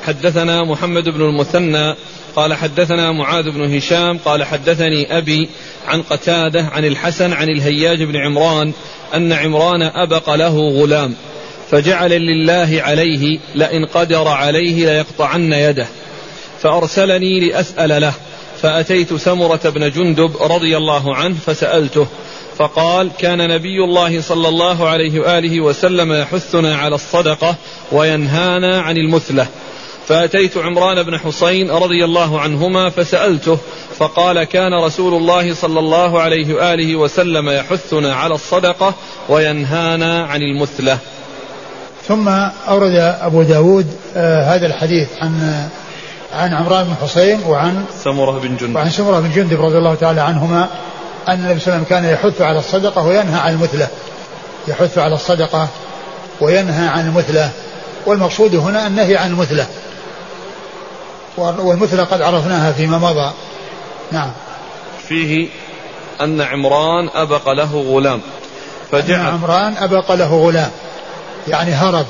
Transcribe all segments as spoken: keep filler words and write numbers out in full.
حدثنا محمد بن المثنى قال حدثنا معاذ بن هشام قال حدثني أبي عن قتادة عن الحسن عن الهياج بن عمران أن عمران أبق له غلام فجعل لله عليه لئن قدر عليه ليقطعن يده، فأرسلني لأسأل له، فأتيت سمرة بن جندب رضي الله عنه فسألته، فقال كان نبي الله صلى الله عليه وآله وسلم يحثنا على الصدقة وينهانا عن المثلة. فأتيت عمران بن حسين رضي الله عنهما فسألته، فقال كان رسول الله صلى الله عليه وآله وسلم يحثنا على الصدقة وينهانا عن المثلة. ثم أورد أبو داود آه هذا الحديث عن عن عمران بن حسين وعن سمرة بن جندب وعن سمرة بن جندب رضي الله تعالى عنهما أن النبي صلى الله عليه وسلم كان يحث على الصدقة وينهى عن المثلة، يحث على الصدقة وينهى عن المثلة، والمقصود هنا النهي عن المثلة، والمثلة قد عرفناها فيما مضى. نعم. فيه أن عمران أبق له غلام فجعل أن عمران أبق له غلام يعني هرب،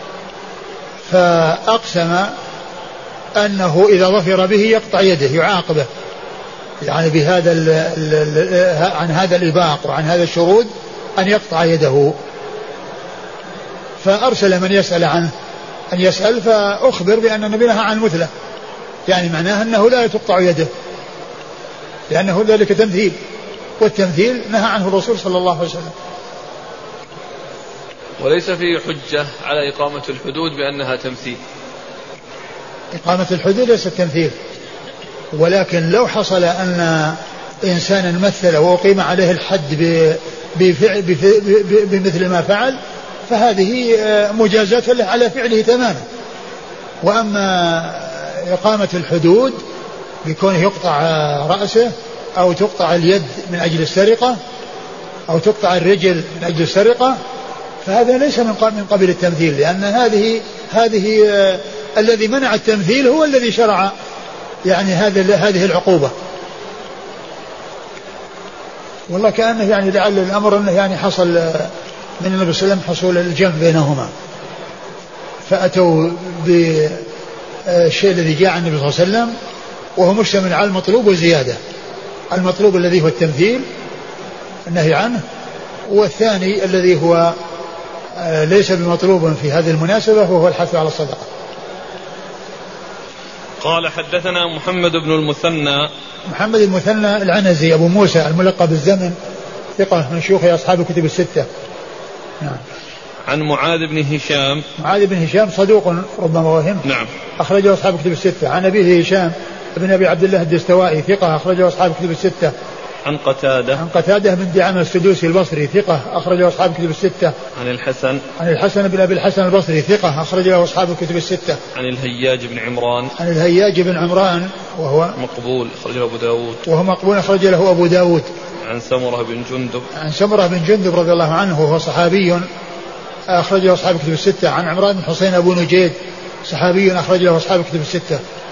فأقسم أنه إذا ظفر به يقطع يده يعاقبه، يعني بهذا ال ال عن هذا الإباق وعن هذا الشرود أن يقطع يده. فأرسل من يسأل عنه أن يسأل، فأخبر بأن النبي نهى عن المثلة، يعني معناه أنه لا تقطع يده لأنه ذلك تمثيل، والتمثيل نهى عنه الرسول صلى الله عليه وسلم. وليس فيه حجة على إقامة الحدود بأنها تمثيل. إقامة الحدود ليست تمثيل، ولكن لو حصل أن إنسانا مثل وأقيم عليه الحد بفعل بمثل ما فعل فهذه مجازاة له على فعله تماما. وأما إقامة الحدود بكونه يقطع رأسه أو تقطع اليد من أجل السرقة أو تقطع الرجل من أجل السرقة فهذا ليس من قبيل التمثيل، لأن هذه هذه الذي منع التمثيل هو الذي شرع يعني هذه هذه العقوبة. والله كأنه يعني لعل الأمر أنه يعني حصل من النبي صلى الله عليه وسلم حصول الجمع بينهما، فأتوا بالشيء الذي جاء عن النبي صلى الله عليه وسلم وهو مشتمل على المطلوب وزيادة. المطلوب الذي هو التمثيل النهي عنه، والثاني الذي هو ليس بمطلوب في هذه المناسبة وهو الحث على الصدقة. قال حدثنا محمد بن المثنى محمد المثنى العنزي أبو موسى الملقب بالزمن، ثقة من شيوخ أصحاب الكتب الستة. نعم. عن معاذ بن هشام معاذ بن هشام صدوق ربما وهم. نعم. أخرجه أصحاب الكتب الستة. عن أبيه هشام ابن أبي عبد الله الدستوائي ثقة أخرجه أصحاب الكتب الستة. عن قتادة عن قتادة بن دعامة السدوسي البصري ثقة أخرجه أصحاب الكتب الستة. عن الحسن عن الحسن بن أبي الحسن البصري ثقة أخرجه أصحاب الكتب الستة. عن الهياج بن عمران عن الهياج بن عمران وهو مقبول أخرجه أبو داود وهو مقبول أخرج له أبو داود. عن سمرة بن جندب عن سمرة بن جندب رضي الله عنه وهو صحابي أخرجه أصحاب الكتب الستة. عن عمران بن حسين أبو نجيد صحابي أخرج له أصحاب الكتب الستة.